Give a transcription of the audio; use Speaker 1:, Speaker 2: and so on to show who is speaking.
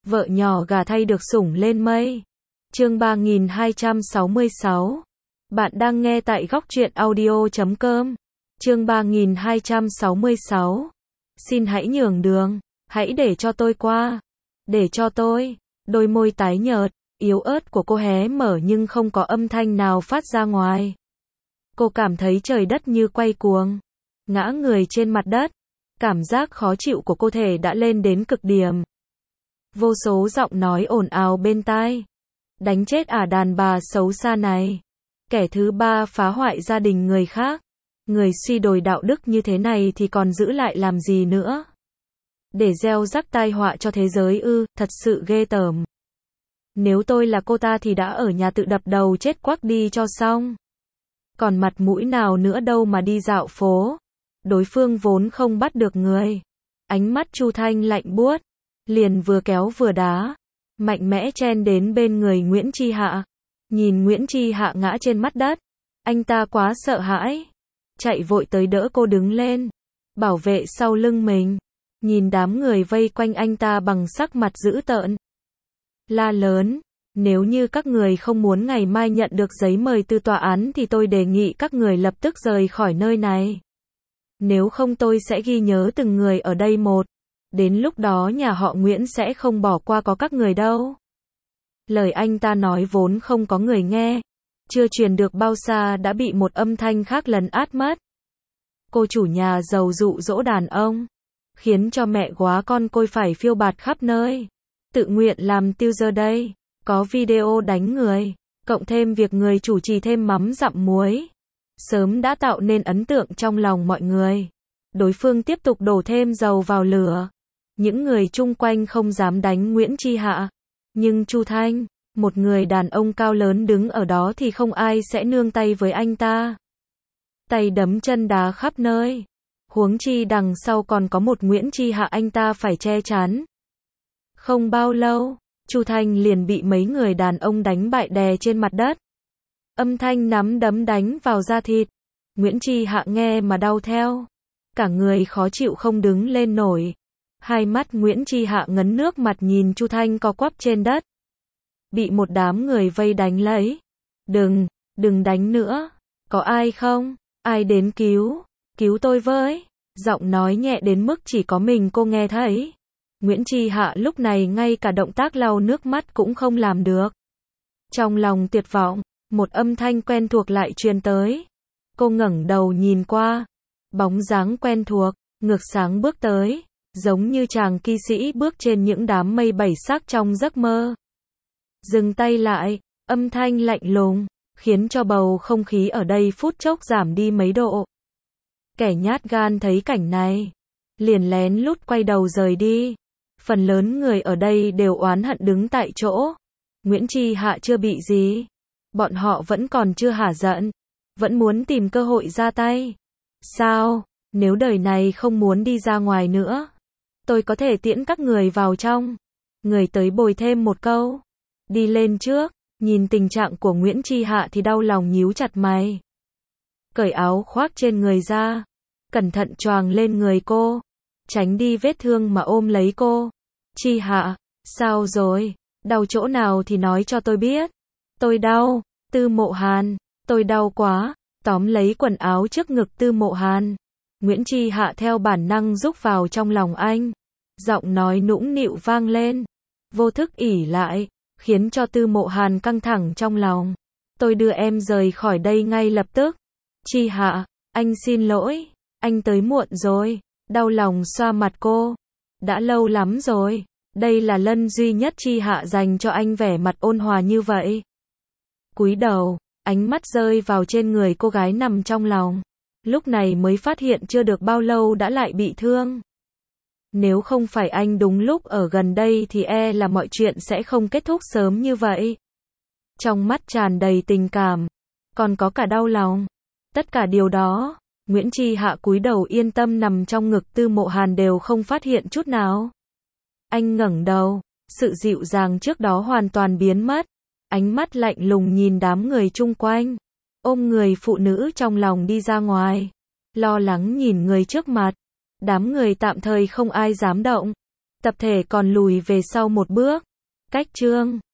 Speaker 1: Vợ nhỏ gà thay được sủng lên mây. Chương 3266. Bạn đang nghe tại góc truyện audio.com. Chương 3266. Xin hãy nhường đường, hãy để cho tôi qua. Để cho tôi. Đôi môi tái nhợt, yếu ớt của cô hé mở nhưng không có âm thanh nào phát ra ngoài. Cô cảm thấy trời đất như quay cuồng. Ngã người trên mặt đất. Cảm giác khó chịu của cơ thể đã lên đến cực điểm. Vô số giọng nói ồn ào bên tai. Đánh chết đàn bà xấu xa này. Kẻ thứ ba phá hoại gia đình người khác. Người suy đồi đạo đức như thế này thì còn giữ lại làm gì nữa? Để gieo rắc tai họa cho thế giới ư, thật sự ghê tởm. Nếu tôi là cô ta thì đã ở nhà tự đập đầu chết quắc đi cho xong. Còn mặt mũi nào nữa đâu mà đi dạo phố. Đối phương vốn không bắt được người. Ánh mắt Chu Thanh lạnh buốt, liền vừa kéo vừa đá, mạnh mẽ chen đến bên người Nguyễn Chi Hạ. Nhìn Nguyễn Chi Hạ ngã trên mặt đất, anh ta quá sợ hãi, chạy vội tới đỡ cô đứng lên, bảo vệ sau lưng mình. Nhìn đám người vây quanh anh ta bằng sắc mặt dữ tợn, la lớn, nếu như các người không muốn ngày mai nhận được giấy mời từ tòa án thì tôi đề nghị các người lập tức rời khỏi nơi này. Nếu không tôi sẽ ghi nhớ từng người ở đây một. Đến lúc đó nhà họ Nguyễn sẽ không bỏ qua có các người đâu. Lời anh ta nói vốn không có người nghe. Chưa truyền được bao xa đã bị một âm thanh khác lấn át mất. Cô chủ nhà giàu dụ dỗ đàn ông. Khiến cho mẹ góa con côi phải phiêu bạt khắp nơi. Tự nguyện làm tiêu giờ đây. Có video đánh người. Cộng thêm việc người chủ trì thêm mắm dặm muối. Sớm đã tạo nên ấn tượng trong lòng mọi người. Đối phương tiếp tục đổ thêm dầu vào lửa. Những người chung quanh không dám đánh Nguyễn Chi Hạ. Nhưng Chu Thanh, một người đàn ông cao lớn đứng ở đó thì không ai sẽ nương tay với anh ta. Tay đấm chân đá khắp nơi. Huống chi đằng sau còn có một Nguyễn Chi Hạ anh ta phải che chắn. Không bao lâu, Chu Thanh liền bị mấy người đàn ông đánh bại đè trên mặt đất. Âm thanh nắm đấm đánh vào da thịt. Nguyễn Chi Hạ nghe mà đau theo. Cả người khó chịu không đứng lên nổi. Hai mắt Nguyễn Chi Hạ ngấn nước mặt nhìn Chu Thanh co quắp trên đất. Bị một đám người vây đánh lấy. Đừng đánh nữa. Có ai không? Ai đến cứu tôi với. Giọng nói nhẹ đến mức chỉ có mình cô nghe thấy. Nguyễn Chi Hạ lúc này ngay cả động tác lau nước mắt cũng không làm được. Trong lòng tuyệt vọng, một âm thanh quen thuộc lại truyền tới. Cô ngẩng đầu nhìn qua. Bóng dáng quen thuộc, ngược sáng bước tới. Giống như chàng kỵ sĩ bước trên những đám mây bảy sắc trong giấc mơ. Dừng tay lại, âm thanh lạnh lùng, khiến cho bầu không khí ở đây phút chốc giảm đi mấy độ. Kẻ nhát gan thấy cảnh này, liền lén lút quay đầu rời đi. Phần lớn người ở đây đều oán hận đứng tại chỗ. Nguyễn Chi Hạ chưa bị gì. Bọn họ vẫn còn chưa hả giận. Vẫn muốn tìm cơ hội ra tay. Sao? Nếu đời này không muốn đi ra ngoài nữa, tôi có thể tiễn các người vào trong. Người tới bồi thêm một câu. Đi lên trước. Nhìn tình trạng của Nguyễn Chi Hạ thì đau lòng nhíu chặt mày. Cởi áo khoác trên người ra. Cẩn thận choàng lên người cô. Tránh đi vết thương mà ôm lấy cô. Chi Hạ, sao rồi? Đau chỗ nào thì nói cho tôi biết. Tôi đau. Tư Mộ Hàn, tôi đau quá. Tóm lấy quần áo trước ngực Tư Mộ Hàn. Nguyễn Chi Hạ theo bản năng rúc vào trong lòng anh. Giọng nói nũng nịu vang lên. Vô thức ỉ lại, khiến cho Tư Mộ Hàn căng thẳng trong lòng. Tôi đưa em rời khỏi đây ngay lập tức. Chi Hạ, anh xin lỗi. Anh tới muộn rồi. Đau lòng xoa mặt cô. Đã lâu lắm rồi. Đây là lần duy nhất Chi Hạ dành cho anh vẻ mặt ôn hòa như vậy. Cúi đầu, ánh mắt rơi vào trên người cô gái nằm trong lòng. Lúc này mới phát hiện chưa được bao lâu đã lại bị thương. Nếu không phải anh đúng lúc ở gần đây thì là mọi chuyện sẽ không kết thúc sớm như vậy. Trong mắt tràn đầy tình cảm, còn có cả đau lòng. Tất cả điều đó, Nguyễn Chi Hạ cúi đầu yên tâm nằm trong ngực Tư Mộ Hàn đều không phát hiện chút nào. Anh ngẩng đầu, sự dịu dàng trước đó hoàn toàn biến mất. Ánh mắt lạnh lùng nhìn đám người chung quanh. Ôm người phụ nữ trong lòng đi ra ngoài. Lo lắng nhìn người trước mặt. Đám người tạm thời không ai dám động. Tập thể còn lùi về sau một bước. Cách chương